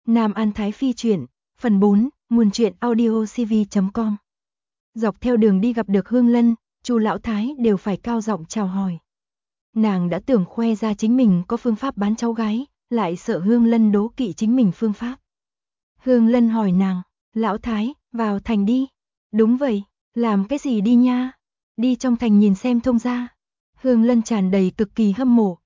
Nam An Thái Phi truyện, phần 4, nguồn truyện audiocv.com. Dọc theo đường đi gặp được Hương Lân, Chu lão thái đều phải cao giọng chào hỏi. Nàng đã tưởng khoe ra chính mình có phương pháp bán cháu gái, lại sợ Hương Lân đố kỵ chính mình phương pháp. Hương Lân hỏi nàng, lão thái, vào thành đi. Đúng vậy, làm cái gì đi nha? Đi trong thành nhìn xem thông gia. Hương Lân tràn đầy cực kỳ hâm mộ.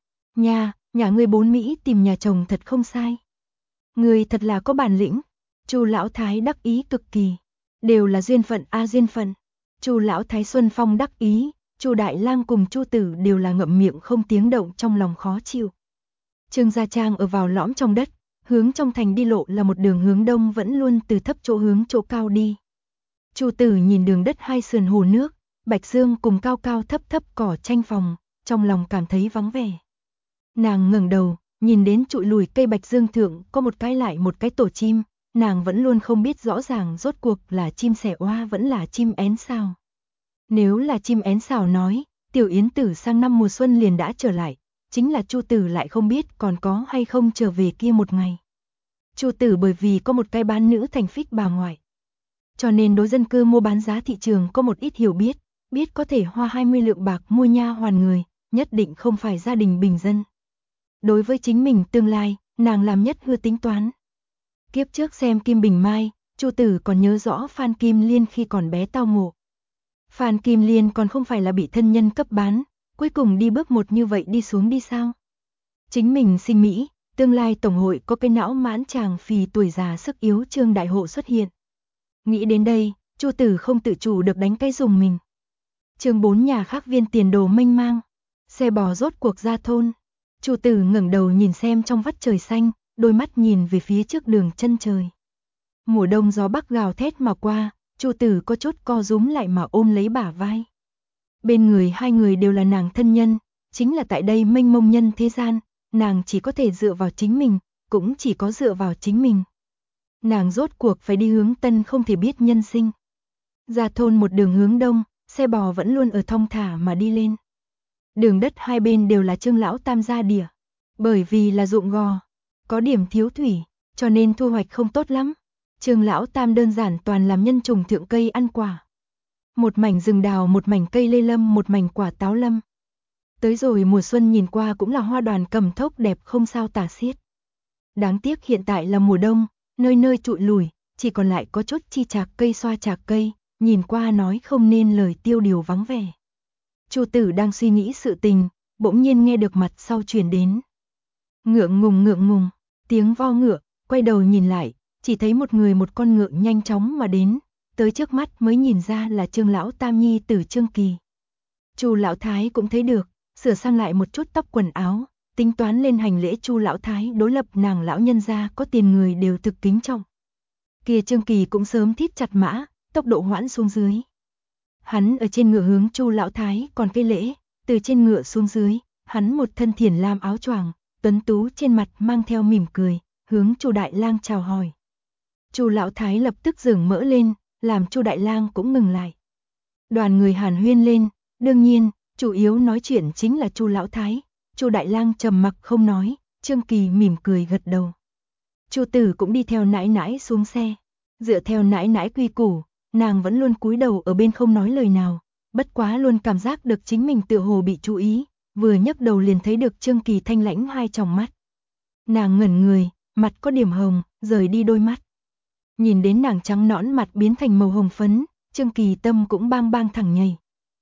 Nhà ngươi bốn Mỹ tìm nhà chồng thật không sai. Người thật là có bản lĩnh. Chu lão thái đắc ý cực kỳ. Đều là duyên phận duyên phận. Chu lão thái Xuân Phong đắc ý, Chu đại lang cùng Chu tử đều là ngậm miệng không tiếng động, trong lòng khó chịu. Trương gia trang ở vào lõm trong đất, hướng trong thành đi lộ là một đường hướng đông, vẫn luôn từ thấp chỗ hướng chỗ cao đi. Chu tử nhìn đường đất hai sườn hồ nước, bạch dương cùng cao cao thấp thấp cỏ tranh phòng, trong lòng cảm thấy vắng vẻ. Nàng ngẩng đầu, nhìn đến trụi lùi cây bạch dương thượng có một cái lại một cái tổ chim, nàng vẫn luôn không biết rõ ràng rốt cuộc là chim sẻ oa vẫn là chim én sao. Nếu là chim én sao nói, Tiểu Yến Tử sang năm mùa xuân liền đã trở lại, chính là Chu Tử lại không biết còn có hay không trở về kia một ngày. Chu Tử bởi vì có một cái bán nữ thành phích bà ngoại, cho nên đối dân cư mua bán giá thị trường có một ít hiểu biết, biết có thể hoa 20 lượng bạc mua nha hoàn người, nhất định không phải gia đình bình dân. Đối với chính mình tương lai, nàng làm nhất hư tính toán. Kiếp trước xem Kim Bình Mai, Chu Tử còn nhớ rõ Phan Kim Liên khi còn bé tao ngộ. Phan Kim Liên còn không phải là bị thân nhân cấp bán, cuối cùng đi bước một như vậy đi xuống đi sao? Chính mình sinh Mỹ, tương lai tổng hội có cái não mãn chàng phì tuổi già sức yếu Trương đại hộ xuất hiện. Nghĩ đến đây, Chu Tử không tự chủ được đánh cái dùng mình. Chương 4 nhà khác viên tiền đồ mênh mang, xe bò rốt cuộc ra thôn. Chu Tử ngẩng đầu nhìn xem trong vắt trời xanh, đôi mắt nhìn về phía trước đường chân trời. Mùa đông gió bắc gào thét mà qua, Chu Tử có chút co rúm lại mà ôm lấy bả vai. Bên người hai người đều là nàng thân nhân, chính là tại đây mênh mông nhân thế gian, nàng chỉ có thể dựa vào chính mình, cũng chỉ có dựa vào chính mình. Nàng rốt cuộc phải đi hướng tân không thể biết nhân sinh. Ra thôn một đường hướng đông, xe bò vẫn luôn ở thong thả mà đi lên. Đường đất hai bên đều là Trương lão tam gia địa, bởi vì là ruộng gò, có điểm thiếu thủy, cho nên thu hoạch không tốt lắm. Trương lão tam đơn giản toàn làm nhân trùng thượng cây ăn quả. Một mảnh rừng đào, một mảnh cây lê lâm, một mảnh quả táo lâm. Tới rồi mùa xuân nhìn qua cũng là hoa đoàn cầm thốc đẹp không sao tả xiết. Đáng tiếc hiện tại là mùa đông, nơi nơi trụi lùi, chỉ còn lại có chút chi chạc cây xoa chạc cây, nhìn qua nói không nên lời tiêu điều vắng vẻ. Chu Tử đang suy nghĩ sự tình, bỗng nhiên nghe được mặt sau truyền đến. Ngượng ngùng, tiếng vo ngựa, quay đầu nhìn lại, chỉ thấy một người một con ngựa nhanh chóng mà đến, tới trước mắt mới nhìn ra là Trương lão tam nhi tử Trương Kỳ. Chu lão thái cũng thấy được, sửa sang lại một chút tóc quần áo, tính toán lên hành lễ. Chu lão thái đối lập nàng lão nhân gia có tiền người đều thực kính trọng. Kia Trương Kỳ cũng sớm thít chặt mã, tốc độ hoãn xuống dưới. Hắn ở trên ngựa hướng Chu lão thái còn cây lễ, từ trên ngựa xuống dưới, hắn một thân thiển lam áo choàng, tuấn tú trên mặt mang theo mỉm cười, hướng Chu đại lang chào hỏi. Chu lão thái lập tức dừng mỡ lên, làm Chu đại lang cũng ngừng lại. Đoàn người hàn huyên lên, đương nhiên, chủ yếu nói chuyện chính là Chu lão thái. Chu đại lang trầm mặc không nói, Trương Kỳ mỉm cười gật đầu. Chu Tử cũng đi theo nãi nãi xuống xe, dựa theo nãi nãi quy củ, nàng vẫn luôn cúi đầu ở bên không nói lời nào, bất quá luôn cảm giác được chính mình tựa hồ bị chú ý, vừa nhấc đầu liền thấy được Trương Kỳ thanh lãnh hai tròng mắt. Nàng ngẩn người, mặt có điểm hồng, rời đi đôi mắt. Nhìn đến nàng trắng nõn mặt biến thành màu hồng phấn, Trương Kỳ tâm cũng bang bang thẳng nhảy.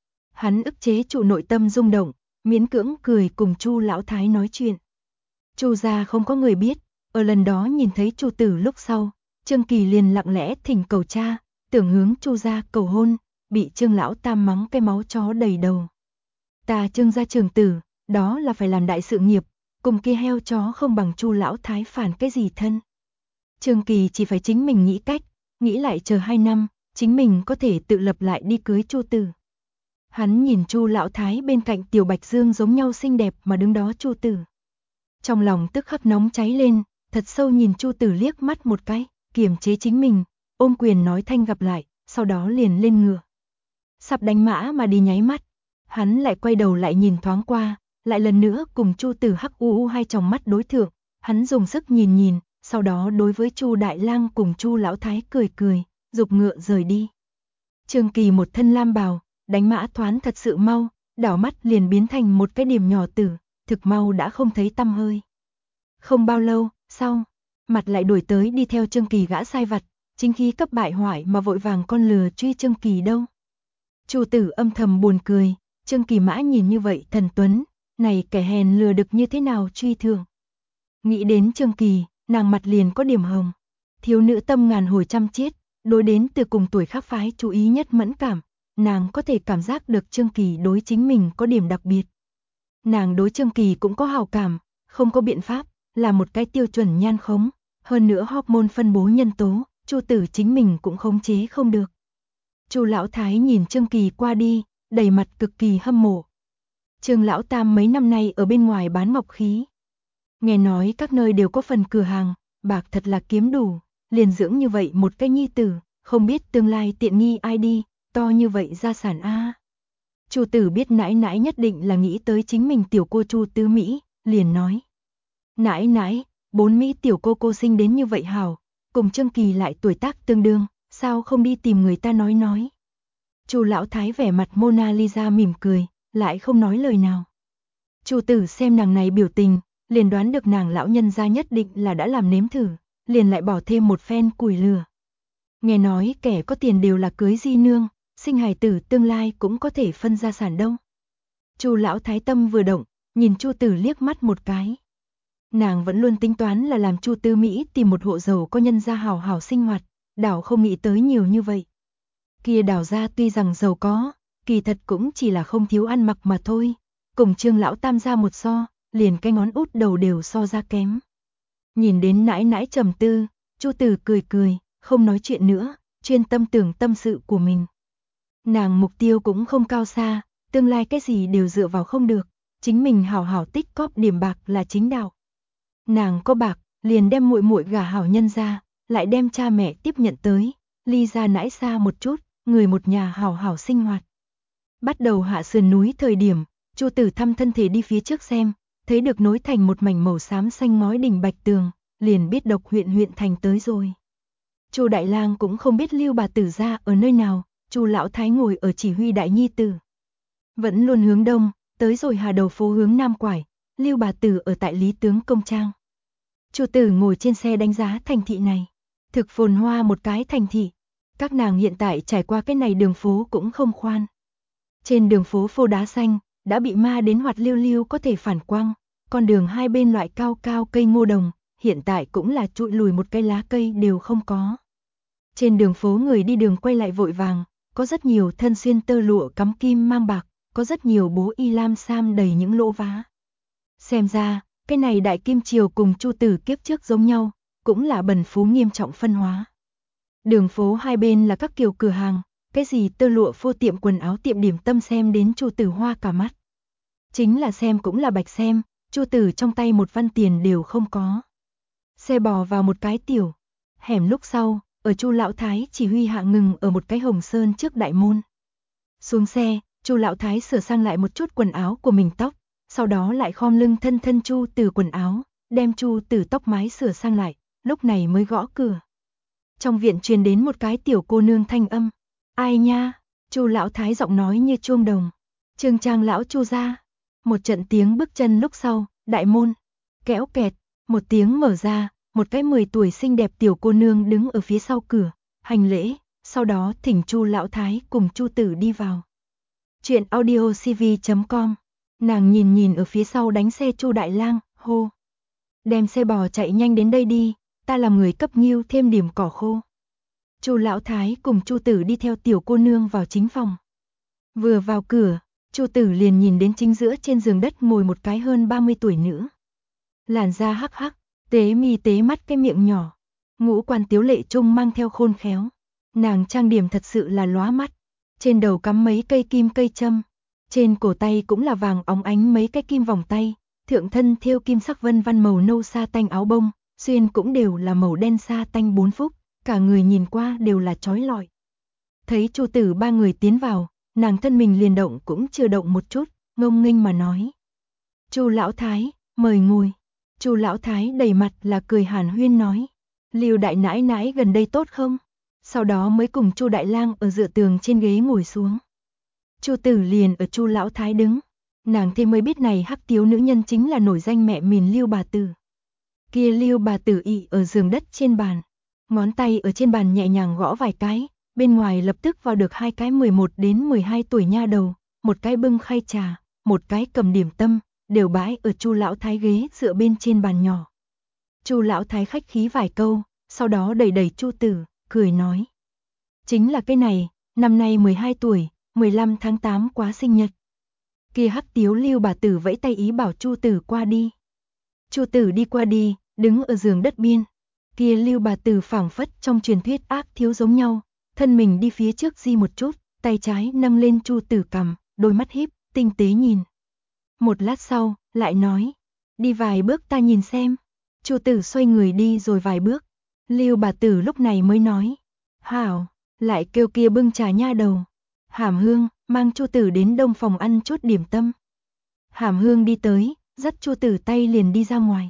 Hắn ức chế trụ nội tâm rung động, miễn cưỡng cười cùng Chu lão thái nói chuyện. Chu gia không có người biết, ở lần đó nhìn thấy Chu Tử lúc sau, Trương Kỳ liền lặng lẽ thỉnh cầu cha, tưởng hướng Chu gia cầu hôn, bị Trương lão tam mắng cái máu chó đầy đầu. Ta Trương gia trưởng tử, đó là phải làm đại sự nghiệp, cùng kia heo chó không bằng Chu lão thái phản cái gì thân. Trương Kỳ chỉ phải chính mình nghĩ cách, nghĩ lại chờ 2 năm, chính mình có thể tự lập lại đi cưới Chu Tử. Hắn nhìn Chu lão thái bên cạnh Tiểu Bạch Dương giống nhau xinh đẹp mà đứng đó Chu Tử. Trong lòng tức khắc nóng cháy lên, thật sâu nhìn Chu Tử liếc mắt một cái, kiềm chế chính mình, ôm quyền nói thanh gặp lại, sau đó liền lên ngựa. Sắp đánh mã mà đi nháy mắt, hắn lại quay đầu lại nhìn thoáng qua, lại lần nữa cùng Chu Tử hắc u hai tròng mắt đối thượng, hắn dùng sức nhìn, sau đó đối với Chu Đại Lang cùng Chu Lão Thái cười cười, giục ngựa rời đi. Trương Kỳ một thân lam bào, đánh mã thoán thật sự mau, đảo mắt liền biến thành một cái điểm nhỏ tử, thực mau đã không thấy tăm hơi. Không bao lâu, sau, mặt lại đuổi tới đi theo Trương Kỳ gã sai vặt, chính khí cấp bại hoại mà vội vàng con lừa truy Trương Kỳ đâu. Chu Tử âm thầm buồn cười, Trương Kỳ mã nhìn như vậy thần tuấn, này kẻ hèn lừa được như thế nào truy thường. Nghĩ đến Trương Kỳ, nàng mặt liền có điểm hồng. Thiếu nữ tâm ngàn hồi trăm chiết, đối đến từ cùng tuổi khác phái chú ý nhất mẫn cảm, nàng có thể cảm giác được Trương Kỳ đối chính mình có điểm đặc biệt. Nàng đối Trương Kỳ cũng có hào cảm, không có biện pháp, là một cái tiêu chuẩn nhan khống, hơn nữa hormone phân bố nhân tố, Chu Tử chính mình cũng khống chế không được. Chu Lão Thái nhìn Trương Kỳ qua đi, đầy mặt cực kỳ hâm mộ. Trương Lão Tam mấy năm nay ở bên ngoài bán ngọc khí. Nghe nói các nơi đều có phần cửa hàng, bạc thật là kiếm đủ, liền dưỡng như vậy một cái nhi tử, không biết tương lai tiện nghi ai đi, to như vậy gia sản a. Chu Tử biết nãi nãi nhất định là nghĩ tới chính mình tiểu cô Chu Tứ Mỹ, liền nói. Nãi nãi, 4 Mỹ tiểu cô sinh đến như vậy hảo, cùng Trương Kỳ lại tuổi tác tương đương, sao không đi tìm người ta nói. Chu Lão Thái vẻ mặt Mona Lisa mỉm cười, lại không nói lời nào. Chu Tử xem nàng này biểu tình, liền đoán được nàng lão nhân gia nhất định là đã làm nếm thử, liền lại bỏ thêm một phen củi lửa. Nghe nói kẻ có tiền đều là cưới di nương, sinh hài tử tương lai cũng có thể phân gia sản đâu. Chu Lão Thái tâm vừa động, nhìn Chu Tử liếc mắt một cái. Nàng vẫn luôn tính toán là làm Chu Tư Mỹ tìm một hộ giàu có nhân gia hảo hảo sinh hoạt, đảo không nghĩ tới nhiều như vậy. Kia đảo gia tuy rằng giàu có, kỳ thật cũng chỉ là không thiếu ăn mặc mà thôi, cùng Trương Lão Tam gia một so, liền cái ngón út đầu đều so ra kém. Nhìn đến nãi nãi trầm tư, Chu Tử cười cười, không nói chuyện nữa, chuyên tâm tưởng tâm sự của mình. Nàng mục tiêu cũng không cao xa, tương lai cái gì đều dựa vào không được, chính mình hảo hảo tích cóp điểm bạc là chính đạo. Nàng có bạc, liền đem muội muội gả hảo nhân ra, lại đem cha mẹ tiếp nhận tới, ly ra nãi xa một chút, người một nhà hảo hảo sinh hoạt. Bắt đầu hạ sườn núi thời điểm, Chu Tử thăm thân thể đi phía trước xem, thấy được nối thành một mảnh màu xám xanh ngói đỉnh bạch tường, liền biết Độc huyện thành tới rồi. Chu Đại Lang cũng không biết Lưu bà tử gia ở nơi nào, Chu Lão Thái ngồi ở chỉ huy đại nhi tử. Vẫn luôn hướng đông, tới rồi Hà Đầu phố hướng nam quải, Lưu bà tử ở tại Lý Tướng công trang. Chu Tử ngồi trên xe đánh giá thành thị này, thực phồn hoa một cái thành thị. Các nàng hiện tại trải qua cái này đường phố cũng không khoan. Trên đường phố phô đá xanh, đã bị ma đến hoạt lưu lưu có thể phản quang, con đường hai bên loại cao cao cây ngô đồng, hiện tại cũng là trụi lùi một cây lá cây đều không có. Trên đường phố người đi đường quay lại vội vàng, có rất nhiều thân xuyên tơ lụa cắm kim mang bạc, có rất nhiều bố y lam sam đầy những lỗ vá. Xem ra, cái này đại kim triều cùng Chu Tử kiếp trước giống nhau, cũng là bần phú nghiêm trọng phân hóa. Đường phố hai bên là các kiểu cửa hàng, cái gì tơ lụa phô tiệm quần áo tiệm điểm tâm xem đến Chu Tử hoa cả mắt. Chính là xem cũng là bạch xem, Chu Tử trong tay một văn tiền đều không có. Xe bò vào một cái tiểu hẻm lúc sau, ở Chu Lão Thái chỉ huy hạ ngừng ở một cái hồng sơn trước đại môn. Xuống xe, Chu Lão Thái sửa sang lại một chút quần áo của mình tóc, sau đó lại khom lưng thân Chu Tử quần áo, đem Chu Tử tóc mái sửa sang lại, lúc này mới gõ cửa. Trong viện truyền đến một cái tiểu cô nương thanh âm. Ai nha? Chu Lão Thái giọng nói như chuông đồng. Trương Trang lão Chu gia. Một trận tiếng bước chân lúc sau, đại môn kéo kẹt, một tiếng mở ra, một cái 10 tuổi xinh đẹp tiểu cô nương đứng ở phía sau cửa, hành lễ, sau đó thỉnh Chu Lão Thái cùng Chu Tử đi vào. Chuyện audiocv.com. Nàng nhìn ở phía sau đánh xe Chu Đại Lang, hô: "Đem xe bò chạy nhanh đến đây đi, ta làm người cấp nghêu thêm điểm cỏ khô." Chu Lão Thái cùng Chu Tử đi theo tiểu cô nương vào chính phòng. Vừa vào cửa, Chu Tử liền nhìn đến chính giữa trên giường đất ngồi một cái hơn 30 tuổi nữ. Làn da hắc hắc, tế mi tế mắt, cái miệng nhỏ, ngũ quan tiếu lệ trung mang theo khôn khéo. Nàng trang điểm thật sự là lóa mắt, trên đầu cắm mấy cây kim cây châm, trên cổ tay cũng là vàng óng ánh mấy cái kim vòng tay, thượng thân thêu kim sắc vân văn màu nâu sa tanh áo bông, xuyên cũng đều là màu đen sa tanh 4 phúc, cả người nhìn qua đều là chói lọi. Thấy Chu Tử ba người tiến vào, nàng thân mình liền động cũng chưa động một chút, ngông nghênh mà nói: "Chu Lão Thái, mời ngồi." Chu lão thái đầy mặt là cười hàn huyên nói, Lưu đại nãi nãi gần đây tốt không? Sau đó mới cùng Chu đại lang ở dựa tường trên ghế ngồi xuống. Chu Tử liền ở Chu lão thái đứng, nàng thế mới biết này hắc tiếu nữ nhân chính là nổi danh mẹ mìn Lưu bà tử. Kia Lưu bà tử ị ở giường đất trên bàn, ngón tay ở trên bàn nhẹ nhàng gõ vài cái, bên ngoài lập tức vào được 2 cái 11 đến 12 tuổi nha đầu, một cái bưng khay trà, một cái cầm điểm tâm, đều bãi ở Chu lão thái ghế dựa bên trên bàn nhỏ. Chu lão thái khách khí vài câu, sau đó đẩy đẩy Chu Tử, cười nói: "Chính là cái này, năm nay 12 tuổi, 15 tháng 8 quá sinh nhật." Kia hắc tiếu Lưu bà tử vẫy tay ý bảo Chu Tử qua đi. Chu Tử đi qua đi, đứng ở giường đất biên. Kia Lưu bà tử phảng phất trong truyền thuyết ác thiếu giống nhau, thân mình đi phía trước di một chút, tay trái nâng lên Chu Tử cằm, đôi mắt híp, tinh tế nhìn. Một lát sau, lại nói: "Đi vài bước ta nhìn xem." Chu Tử xoay người đi rồi vài bước. Lưu bà tử lúc này mới nói: "Hảo." Lại kêu kia bưng trà nha đầu. Hàm Hương mang Chu Tử đến đông phòng ăn chút điểm tâm. Hàm Hương đi tới, dắt Chu Tử tay liền đi ra ngoài.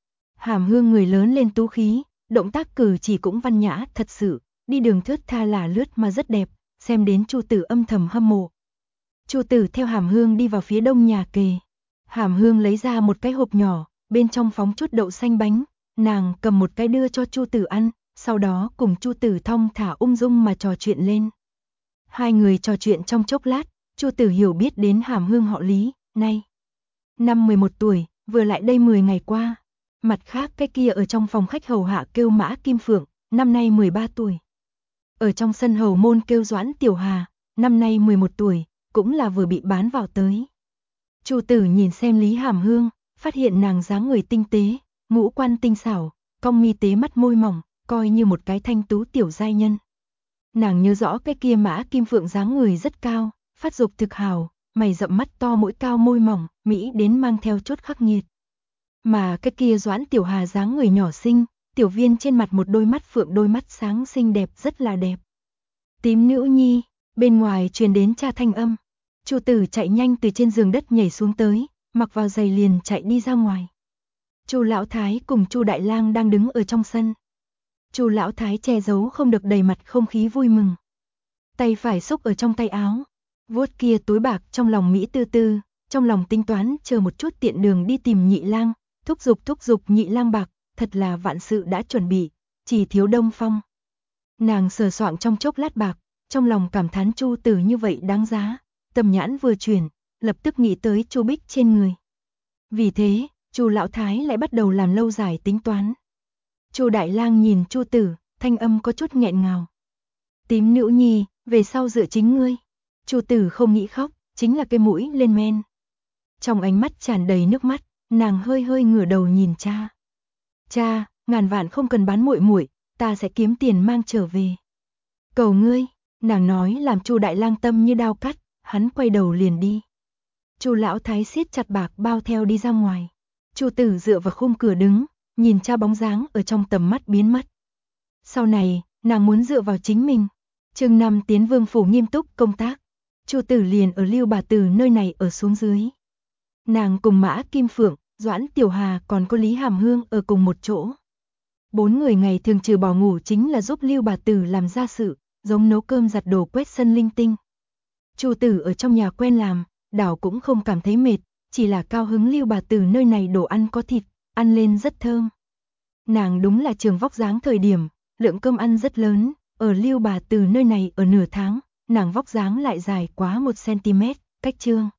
Hàm Hương người lớn lên tú khí, động tác cử chỉ cũng văn nhã thật sự, đi đường thướt tha là lướt mà rất đẹp, xem đến Chu Tử âm thầm hâm mộ. Chu Tử theo Hàm Hương đi vào phía đông nhà kề. Hàm Hương lấy ra một cái hộp nhỏ, bên trong phóng chút đậu xanh bánh, nàng cầm một cái đưa cho Chu Tử ăn, sau đó cùng Chu Tử thong thả ung dung mà trò chuyện lên. Hai người trò chuyện trong chốc lát, Chu Tử hiểu biết đến Hàm Hương họ Lý, nay năm 11 tuổi, vừa lại đây 10 ngày qua. Mặt khác cái kia ở trong phòng khách hầu hạ kêu Mã Kim Phượng, năm nay 13 tuổi. Ở trong sân hầu môn kêu Doãn Tiểu Hà, năm nay 11 tuổi, cũng là vừa bị bán vào tới. Chu Tử nhìn xem Lý Hàm Hương, phát hiện nàng dáng người tinh tế, ngũ quan tinh xảo, cong mi tế mắt môi mỏng, coi như một cái thanh tú tiểu giai nhân. Nàng nhớ rõ cái kia Mã Kim Phượng dáng người rất cao, phát dục thực hào, mày rậm mắt to mũi cao môi mỏng, mỹ đến mang theo chút khắc nghiệt. Mà cái kia Doãn Tiểu Hà dáng người nhỏ xinh, tiểu viên trên mặt một đôi mắt phượng đôi mắt sáng xinh đẹp rất là đẹp. Tím nữ nhi, bên ngoài truyền đến cha thanh âm. Chu Tử chạy nhanh từ trên giường đất nhảy xuống tới, mặc vào giày liền chạy đi ra ngoài. Chu lão thái cùng Chu đại lang đang đứng ở trong sân. Chu lão thái che giấu không được đầy mặt không khí vui mừng. Tay phải xúc ở trong tay áo, vuốt kia túi bạc trong lòng mỹ tư tư, trong lòng tính toán chờ một chút tiện đường đi tìm Nhị lang, thúc giục Nhị lang bạc, thật là vạn sự đã chuẩn bị, chỉ thiếu Đông Phong. Nàng sờ soạng trong chốc lát bạc, trong lòng cảm thán Chu Tử như vậy đáng giá, tầm nhãn vừa chuyển, lập tức nghĩ tới Chu Bích trên người. Vì thế, Chu lão thái lại bắt đầu làm lâu dài tính toán. Chu đại lang nhìn Chu Tử, thanh âm có chút nghẹn ngào. Tím nữ nhi, về sau dựa chính ngươi. Chu Tử không nghĩ khóc, chính là cái mũi lên men. Trong ánh mắt tràn đầy nước mắt, nàng hơi hơi ngửa đầu nhìn cha. Cha, ngàn vạn không cần bán muội muội, ta sẽ kiếm tiền mang trở về. Cầu ngươi, nàng nói làm Chu đại lang tâm như đao cắt, hắn quay đầu liền đi. Chu lão thái siết chặt bạc bao theo đi ra ngoài. Chu Tử dựa vào khung cửa đứng, nhìn cha bóng dáng ở trong tầm mắt biến mất. Sau này, nàng muốn dựa vào chính mình. Chương 5 tiến vương phủ nghiêm túc công tác. Chu Tử liền ở Lưu bà tử nơi này ở xuống dưới. Nàng cùng Mã Kim Phượng, Doãn Tiểu Hà còn có Lý Hàm Hương ở cùng một chỗ. 4 người ngày thường trừ bỏ ngủ chính là giúp Lưu bà tử làm gia sự, giống nấu cơm giặt đồ quét sân linh tinh. Chu Tử ở trong nhà quen làm, đảo cũng không cảm thấy mệt, chỉ là cao hứng Lưu bà tử nơi này đồ ăn có thịt, ăn lên rất thơm. Nàng đúng là trường vóc dáng thời điểm, lượng cơm ăn rất lớn, ở Lưu bà tử nơi này ở nửa tháng, nàng vóc dáng lại dài quá 1 cm, cách trương.